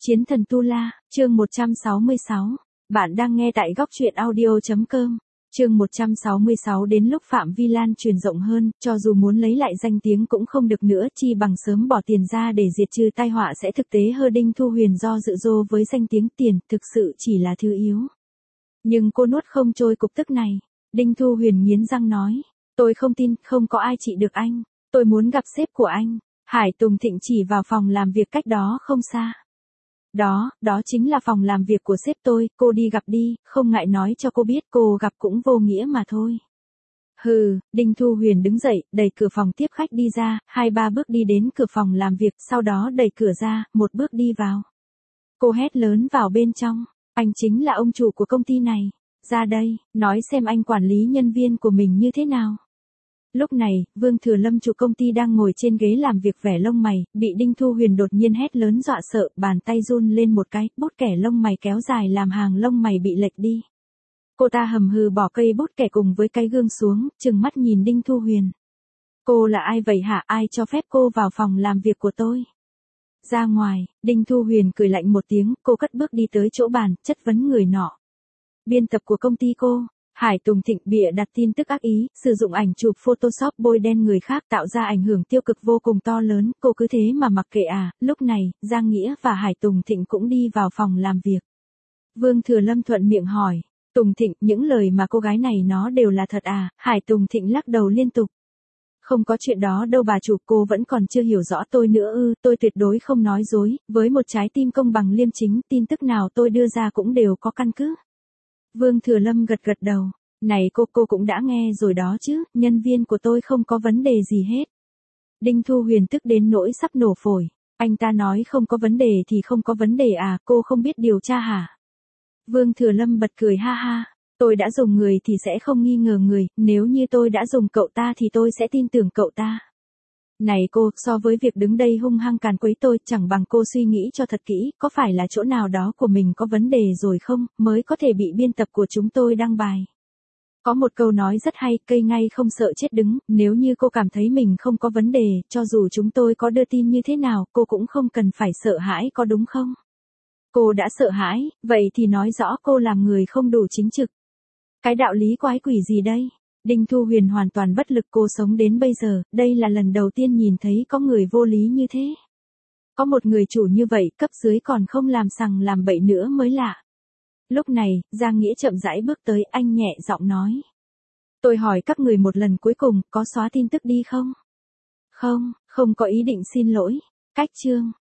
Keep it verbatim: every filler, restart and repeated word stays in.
Chiến thần Tu La, chương một trăm sáu mươi sáu. Bạn đang nghe tại góc truyện audio chấm com. Chương một trăm sáu mươi sáu đến lúc phạm vi lan truyền rộng hơn, cho dù muốn lấy lại danh tiếng cũng không được nữa, chi bằng sớm bỏ tiền ra để diệt trừ tai họa sẽ thực tế hơn. Đinh Thu Huyền do dự dô với danh tiếng, tiền thực sự chỉ là thứ yếu. Nhưng cô nuốt không trôi cục tức này. Đinh Thu Huyền nghiến răng nói, tôi không tin, không có ai trị được anh. Tôi muốn gặp sếp của anh. Hải Tùng Thịnh chỉ vào phòng làm việc cách đó không xa. Đó, đó chính là phòng làm việc của sếp tôi, cô đi gặp đi, không ngại nói cho cô biết cô gặp cũng vô nghĩa mà thôi. Hừ, Đinh Thu Huyền đứng dậy, đẩy cửa phòng tiếp khách đi ra, hai ba bước đi đến cửa phòng làm việc, sau đó đẩy cửa ra, một bước đi vào. Cô hét lớn vào bên trong, anh chính là ông chủ của công ty này, ra đây, nói xem anh quản lý nhân viên của mình như thế nào. Lúc này, Vương Thừa Lâm chủ công ty đang ngồi trên ghế làm việc vẻ lông mày, bị Đinh Thu Huyền đột nhiên hét lớn dọa sợ, bàn tay run lên một cái, bút kẻ lông mày kéo dài làm hàng lông mày bị lệch đi. Cô ta hầm hừ bỏ cây bút kẻ cùng với cái gương xuống, trừng mắt nhìn Đinh Thu Huyền. Cô là ai vậy hả, ai cho phép cô vào phòng làm việc của tôi? Ra ngoài, Đinh Thu Huyền cười lạnh một tiếng, cô cất bước đi tới chỗ bàn, chất vấn người nọ. Biên tập của công ty cô. Hải Tùng Thịnh bịa đặt tin tức ác ý, sử dụng ảnh chụp Photoshop bôi đen người khác tạo ra ảnh hưởng tiêu cực vô cùng to lớn, cô cứ thế mà mặc kệ à. Lúc này, Giang Nghĩa và Hải Tùng Thịnh cũng đi vào phòng làm việc. Vương Thừa Lâm thuận miệng hỏi, Tùng Thịnh, những lời mà cô gái này nó đều là thật à? Hải Tùng Thịnh lắc đầu liên tục. Không có chuyện đó đâu bà chủ, cô vẫn còn chưa hiểu rõ tôi nữa ư, tôi tuyệt đối không nói dối, với một trái tim công bằng liêm chính, tin tức nào tôi đưa ra cũng đều có căn cứ. Vương Thừa Lâm gật gật đầu, này cô, cô cũng đã nghe rồi đó chứ, nhân viên của tôi không có vấn đề gì hết. Đinh Thu Huyền tức đến nỗi sắp nổ phổi, anh ta nói không có vấn đề thì không có vấn đề à, cô không biết điều tra hả? Vương Thừa Lâm bật cười ha ha, tôi đã dùng người thì sẽ không nghi ngờ người, nếu như tôi đã dùng cậu ta thì tôi sẽ tin tưởng cậu ta. Này cô, so với việc đứng đây hung hăng càn quấy tôi, chẳng bằng cô suy nghĩ cho thật kỹ, có phải là chỗ nào đó của mình có vấn đề rồi không, mới có thể bị biên tập của chúng tôi đăng bài. Có một câu nói rất hay, cây ngay không sợ chết đứng, nếu như cô cảm thấy mình không có vấn đề, cho dù chúng tôi có đưa tin như thế nào, cô cũng không cần phải sợ hãi có đúng không? Cô đã sợ hãi, vậy thì nói rõ cô làm người không đủ chính trực. Cái đạo lý quái quỷ gì đây? Đinh Thu Huyền hoàn toàn bất lực, cô sống đến bây giờ, đây là lần đầu tiên nhìn thấy có người vô lý như thế. Có một người chủ như vậy, cấp dưới còn không làm sằng làm bậy nữa mới lạ. Lúc này, Giang Nghĩa chậm rãi bước tới, anh nhẹ giọng nói. Tôi hỏi các người một lần cuối cùng, có xóa tin tức đi không? Không, không có ý định xin lỗi. Cách chương,